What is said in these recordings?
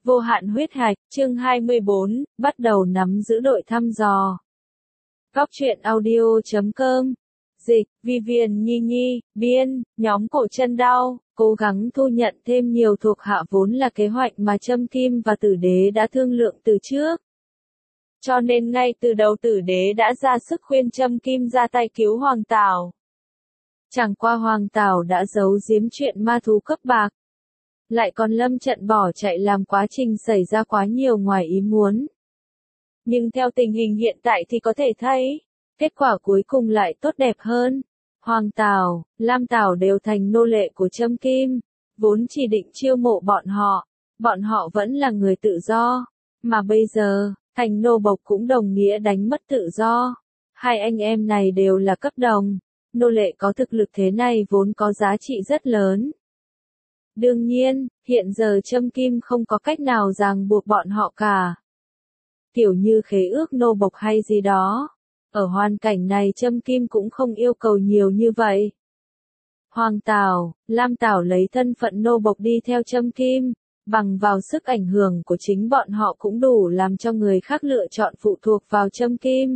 Vô hạn huyết hạch, chương 24, bắt đầu nắm giữ đội thăm dò. Góc truyện audio.com. Dịch, Vivian Nhi Nhi, biên, nhóm Cổ Chân Đau, cố gắng thu nhận thêm nhiều thuộc hạ vốn là kế hoạch mà Trâm Kim và Tử Đế đã thương lượng từ trước. Cho nên ngay từ đầu Tử Đế đã ra sức khuyên Trâm Kim ra tay cứu Hoàng Tảo. Chẳng qua Hoàng Tảo đã giấu giếm chuyện ma thú cấp bạc. Lại còn lâm trận bỏ chạy làm quá trình xảy ra quá nhiều ngoài ý muốn. Nhưng theo tình hình hiện tại thì có thể thấy, kết quả cuối cùng lại tốt đẹp hơn. Hoàng Tảo, Lam Tảo đều thành nô lệ của Trâm Kim, vốn chỉ định chiêu mộ bọn họ vẫn là người tự do, mà bây giờ, thành nô bộc cũng đồng nghĩa đánh mất tự do. Hai anh em này đều là cấp đồng, nô lệ có thực lực thế này vốn có giá trị rất lớn. Đương nhiên, hiện giờ Trâm Kim không có cách nào ràng buộc bọn họ cả. Kiểu như khế ước nô bộc hay gì đó. Ở hoàn cảnh này Trâm Kim cũng không yêu cầu nhiều như vậy. Hoàng Tảo, Lam Tảo lấy thân phận nô bộc đi theo Trâm Kim, bằng vào sức ảnh hưởng của chính bọn họ cũng đủ làm cho người khác lựa chọn phụ thuộc vào Trâm Kim.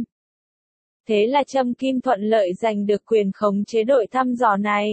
Thế là Trâm Kim thuận lợi giành được quyền khống chế đội thăm dò này.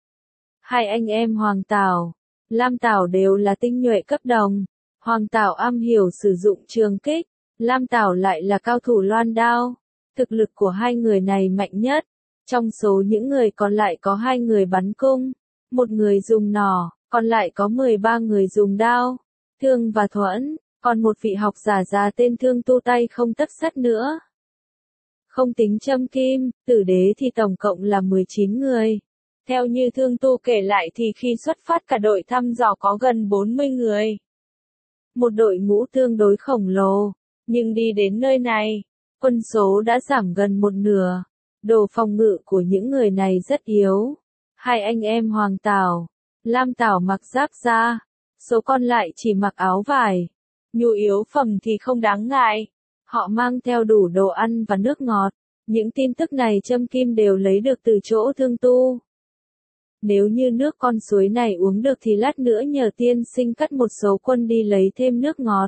Hai anh em Hoàng Tảo, Lam Tảo đều là tinh nhuệ cấp đồng. Hoàng Tảo am hiểu sử dụng trường kích, Lam Tảo lại là cao thủ loan đao. Thực lực của hai người này mạnh nhất. Trong số những người còn lại có 2 người bắn cung, 1 người dùng nỏ, còn lại có 13 người dùng đao, thương và thuẫn, còn một vị học giả già tên Thương tu tay không tấc sắt nữa. Không tính Trâm Kim, Tử Đế thì tổng cộng là 19 người. Theo như Thương tu kể lại thì khi xuất phát cả đội thăm dò có gần 40 người. Một đội ngũ tương đối khổng lồ, nhưng đi đến nơi này, quân số đã giảm gần 1/2. Đồ phòng ngự của những người này rất yếu. Hai anh em Hoàng Tảo, Lam Tảo mặc giáp da, số còn lại chỉ mặc áo vải. Nhu yếu phẩm thì không đáng ngại. Họ mang theo đủ đồ ăn và nước ngọt. Những tin tức này Trâm Kim đều lấy được từ chỗ Thương tu. Nếu như nước con suối này uống được thì lát nữa nhờ tiên sinh cắt một số quân đi lấy thêm nước ngọt.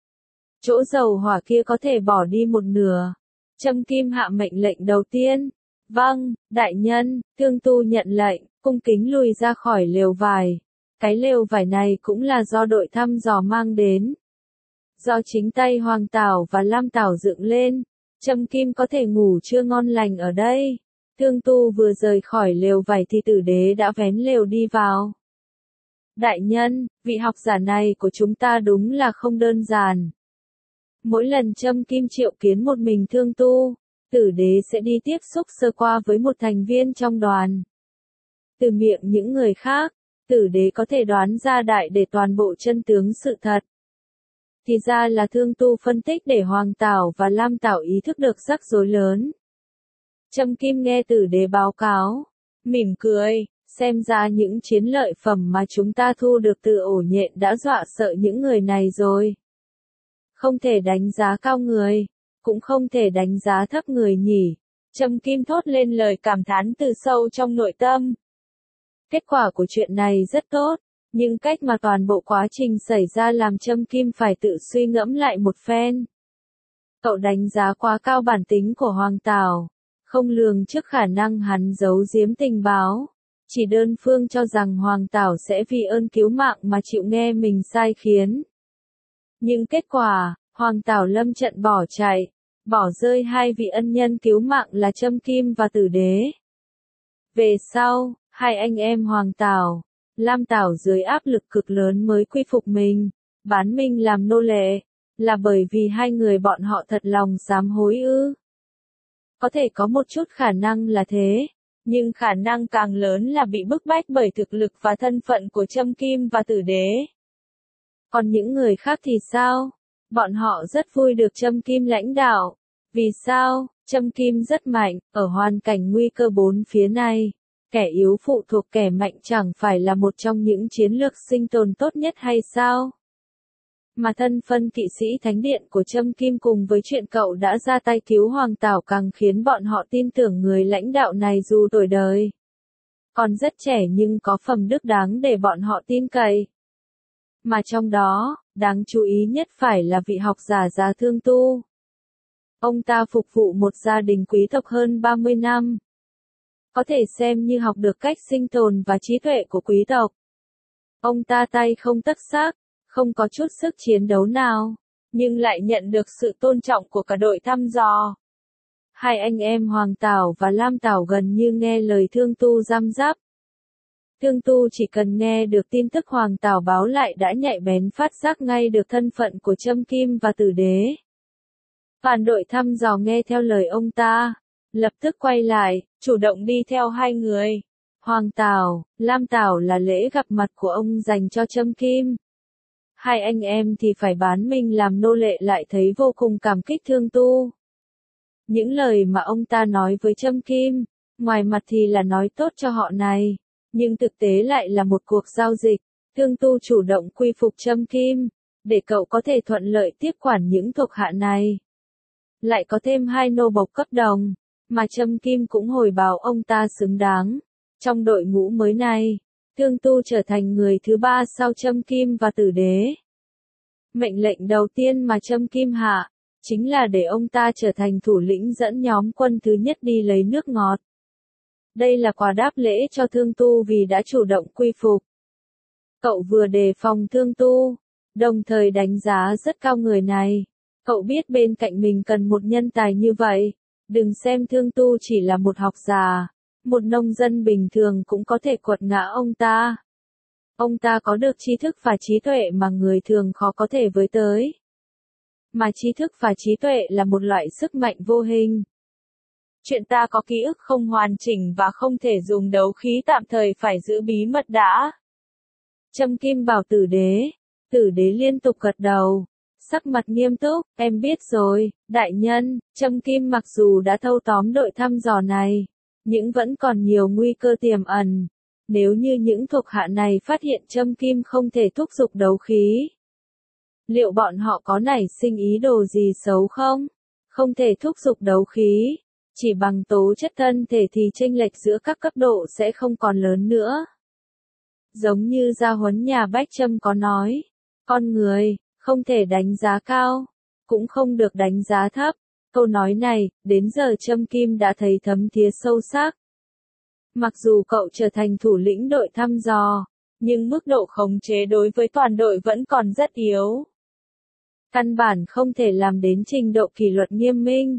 Chỗ dầu hỏa kia có thể bỏ đi 1/2. Trâm Kim hạ mệnh lệnh đầu tiên. Vâng, đại nhân, Thương tu nhận lệnh, cung kính lùi ra khỏi lều vải. Cái lều vải này cũng là do đội thăm dò mang đến. Do chính tay Hoàng Tảo và Lam Tảo dựng lên, Trâm Kim có thể ngủ trưa ngon lành ở đây. Thương tu vừa rời khỏi lều vải thì Tử Đế đã vén lều đi vào. Đại nhân, vị học giả này của chúng ta đúng là không đơn giản. Mỗi lần Trâm Kim triệu kiến một mình Thương tu, Tử Đế sẽ đi tiếp xúc sơ qua với một thành viên trong đoàn. Từ miệng những người khác, Tử Đế có thể đoán ra đại để toàn bộ chân tướng sự thật. Thì ra là Thương tu phân tích để Hoàng Tảo và Lam Tảo ý thức được rắc rối lớn. Trâm Kim nghe Tử Đế báo cáo, mỉm cười, xem ra những chiến lợi phẩm mà chúng ta thu được từ ổ nhện đã dọa sợ những người này rồi. Không thể đánh giá cao người, cũng không thể đánh giá thấp người nhỉ. Trâm Kim thốt lên lời cảm thán từ sâu trong nội tâm. Kết quả của chuyện này rất tốt, nhưng cách mà toàn bộ quá trình xảy ra làm Trâm Kim phải tự suy ngẫm lại một phen. Cậu đánh giá quá cao bản tính của Hoàng Tảo, không lường trước khả năng hắn giấu giếm tình báo, chỉ đơn phương cho rằng Hoàng Tảo sẽ vì ơn cứu mạng mà chịu nghe mình sai khiến. Nhưng kết quả, Hoàng Tảo lâm trận bỏ chạy, bỏ rơi 2 vị ân nhân cứu mạng là Trâm Kim và Tử Đế. Về sau, hai anh em Hoàng Tảo, Lam Tảo dưới áp lực cực lớn mới quy phục mình, bán mình làm nô lệ, là bởi vì 2 người bọn họ thật lòng sám hối ư. Có thể có một chút khả năng là thế, nhưng khả năng càng lớn là bị bức bách bởi thực lực và thân phận của Trâm Kim và Tử Đế. Còn những người khác thì sao? Bọn họ rất vui được Trâm Kim lãnh đạo. Vì sao? Trâm Kim rất mạnh, ở hoàn cảnh nguy cơ bốn phía này. Kẻ yếu phụ thuộc kẻ mạnh chẳng phải là một trong những chiến lược sinh tồn tốt nhất hay sao? Mà thân phân kỵ sĩ thánh điện của Trâm Kim cùng với chuyện cậu đã ra tay cứu Hoàng Tảo càng khiến bọn họ tin tưởng người lãnh đạo này dù tuổi đời còn rất trẻ nhưng có phẩm đức đáng để bọn họ tin cậy. Mà trong đó, Đáng chú ý nhất phải là vị học giả già Thương Tu. Ông ta phục vụ một gia đình quý tộc hơn 30 năm. Có thể xem như học được cách sinh tồn và trí tuệ của quý tộc. Ông ta tay không tấc xác, không có chút sức chiến đấu nào, nhưng lại nhận được sự tôn trọng của cả đội thăm dò. Hai anh em Hoàng Tảo và Lam Tảo gần như nghe lời Thương Tu răm rắp. Thương Tu chỉ cần nghe được tin tức Hoàng Tảo báo lại đã nhạy bén phát giác ngay được thân phận của Trâm Kim và Tử Đế. Toàn đội thăm dò nghe theo lời ông ta, lập tức quay lại, chủ động đi theo hai người. Hoàng Tảo, Lam Tảo là lễ gặp mặt của ông dành cho Trâm Kim. Hai anh em thì phải bán mình làm nô lệ lại thấy vô cùng cảm kích Thương Tu. Những lời mà ông ta nói với Trâm Kim, ngoài mặt thì là nói tốt cho họ này, nhưng thực tế lại là một cuộc giao dịch. Thương Tu chủ động quy phục Trâm Kim, để cậu có thể thuận lợi tiếp quản những thuộc hạ này. Lại có thêm hai nô bộc cấp đồng, mà Trâm Kim cũng hồi báo ông ta xứng đáng. Trong đội ngũ mới này, Thương Tu trở thành người thứ ba sau Trâm Kim và Tử Đế. Mệnh lệnh đầu tiên mà Trâm Kim hạ, chính là để ông ta trở thành thủ lĩnh dẫn nhóm quân thứ nhất đi lấy nước ngọt. Đây là quà đáp lễ cho Thương Tu vì đã chủ động quy phục. Cậu vừa đề phòng Thương Tu, đồng thời đánh giá rất cao người này. Cậu biết bên cạnh mình cần một nhân tài như vậy. Đừng xem Thương Tu chỉ là một học giả, một nông dân bình thường cũng có thể quật ngã ông ta. Ông ta có được tri thức và trí tuệ mà người thường khó có thể với tới. Mà trí thức và trí tuệ là một loại sức mạnh vô hình. Chuyện ta có ký ức không hoàn chỉnh và không thể dùng đấu khí tạm thời phải giữ bí mật đã. Trâm Kim bảo Tử Đế. Tử Đế liên tục gật đầu. Sắc mặt nghiêm túc, em biết rồi, đại nhân. Trâm Kim mặc dù đã thâu tóm đội thăm dò này, nhưng vẫn còn nhiều nguy cơ tiềm ẩn. Nếu như những thuộc hạ này phát hiện Trâm Kim không thể thúc giục đấu khí, liệu bọn họ có nảy sinh ý đồ gì xấu không? Không thể thúc giục đấu khí, chỉ bằng tố chất thân thể thì chênh lệch giữa các cấp độ sẽ không còn lớn nữa. Giống như gia huấn nhà Bách Trâm có nói, con người, không thể đánh giá cao, cũng không được đánh giá thấp. Câu nói này, đến giờ Trâm Kim đã thấy thấm thía sâu sắc. Mặc dù cậu trở thành thủ lĩnh đội thăm dò, nhưng mức độ khống chế đối với toàn đội vẫn còn rất yếu. Căn bản không thể làm đến trình độ kỷ luật nghiêm minh.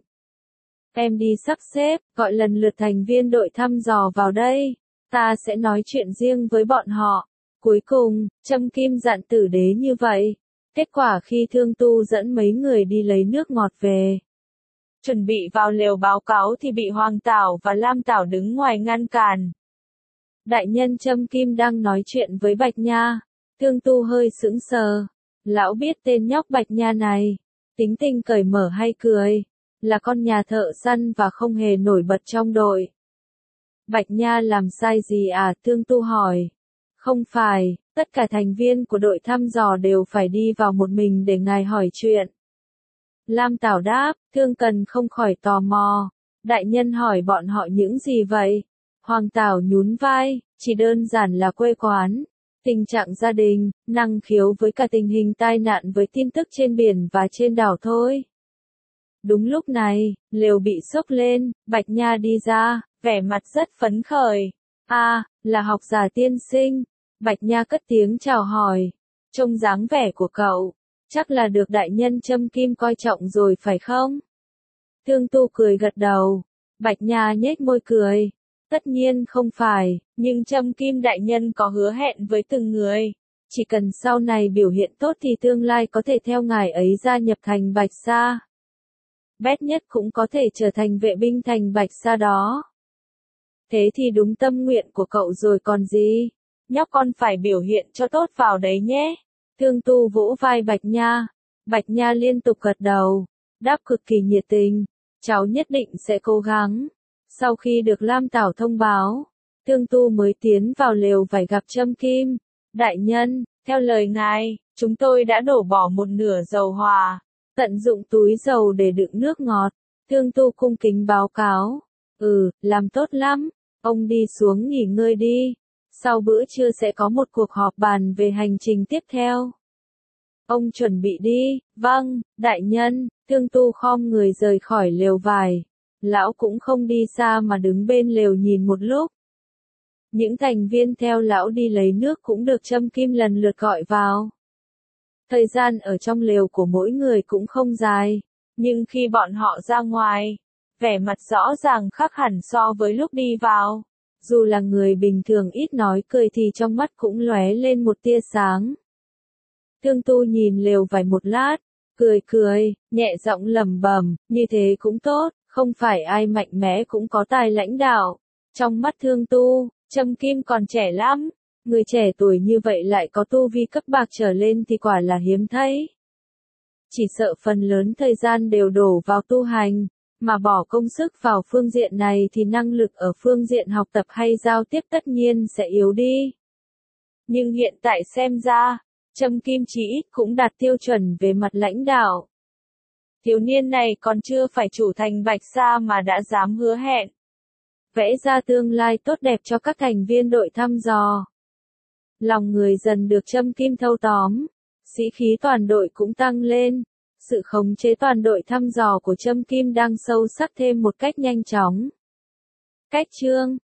Em đi sắp xếp, gọi lần lượt thành viên đội thăm dò vào đây. Ta sẽ nói chuyện riêng với bọn họ. Cuối cùng, Trâm Kim dặn Tử Đế như vậy. Kết quả khi Thương Tu dẫn mấy người đi lấy nước ngọt về, chuẩn bị vào lều báo cáo thì bị Hoàng Tảo và Lam Tảo đứng ngoài ngăn cản. Đại nhân Trâm Kim đang nói chuyện với Bạch Nha. Thương Tu hơi sững sờ. Lão biết tên nhóc Bạch Nha này, tính tình cởi mở hay cười, là con nhà thợ săn và không hề nổi bật trong đội. Bạch Nha làm sai gì à? Thương Tu hỏi. Không phải, tất cả thành viên của đội thăm dò đều phải đi vào một mình để ngài hỏi chuyện. Lam Tảo đáp. Thương Cần không khỏi tò mò. Đại nhân hỏi bọn họ những gì vậy? Hoàng Tảo nhún vai, chỉ đơn giản là quê quán, tình trạng gia đình, năng khiếu với cả tình hình tai nạn với tin tức trên biển và trên đảo thôi. Đúng lúc này, lều bị xốc lên, Bạch Nha đi ra, vẻ mặt rất phấn khởi. Là học giả tiên sinh. Bạch Nha cất tiếng chào hỏi. Trông dáng vẻ của cậu, chắc là được đại nhân Trâm Kim coi trọng rồi phải không? Thương Tu cười gật đầu. Bạch Nha nhếch môi cười. Tất nhiên không phải, nhưng Trâm Kim đại nhân có hứa hẹn với từng người. Chỉ cần sau này biểu hiện tốt thì tương lai có thể theo ngài ấy gia nhập thành Bạch Sa. Bét nhất cũng có thể trở thành vệ binh thành Bạch Sa đó. Thế thì đúng tâm nguyện của cậu rồi còn gì. Nhóc con phải biểu hiện cho tốt vào đấy nhé. Thương Tu vỗ vai Bạch Nha. Bạch Nha liên tục gật đầu, đáp cực kỳ nhiệt tình. Cháu nhất định sẽ cố gắng. Sau khi được Lam Tảo thông báo, Thương Tu mới tiến vào lều vải gặp Trâm Kim. Đại nhân, theo lời ngài, chúng tôi đã đổ bỏ một nửa dầu hỏa, tận dụng túi dầu để đựng nước ngọt. Thương Tu cung kính báo cáo. Làm tốt lắm. Ông đi xuống nghỉ ngơi đi. Sau bữa trưa sẽ có một cuộc họp bàn về hành trình tiếp theo. Ông chuẩn bị đi, vâng, đại nhân, Thương Tu khom người rời khỏi lều vải. Lão cũng không đi xa mà đứng bên lều nhìn một lúc. Những thành viên theo lão đi lấy nước cũng được Trâm Kim lần lượt gọi vào. Thời gian ở trong lều của mỗi người cũng không dài, nhưng khi bọn họ ra ngoài, vẻ mặt rõ ràng khác hẳn so với lúc đi vào. Dù là người bình thường ít nói cười thì trong mắt cũng lóe lên một tia sáng. Thương Tu nhìn lều vải một lát, cười, nhẹ giọng lẩm bẩm, như thế cũng tốt, không phải ai mạnh mẽ cũng có tài lãnh đạo. Trong mắt Thương Tu, Trâm Kim còn trẻ lắm, người trẻ tuổi như vậy lại có tu vi cấp bạc trở lên thì quả là hiếm thấy. Chỉ sợ phần lớn thời gian đều đổ vào tu hành, mà bỏ công sức vào phương diện này thì năng lực ở phương diện học tập hay giao tiếp tất nhiên sẽ yếu đi. Nhưng hiện tại xem ra, Trâm Kim chí ít cũng đạt tiêu chuẩn về mặt lãnh đạo. Thiếu niên này còn chưa phải chủ thành Bạch Sa mà đã dám hứa hẹn vẽ ra tương lai tốt đẹp cho các thành viên đội thăm dò. Lòng người dần được Trâm Kim thâu tóm, sĩ khí toàn đội cũng tăng lên, sự khống chế toàn đội thăm dò của Trâm Kim đang sâu sắc thêm một cách nhanh chóng. Cách chương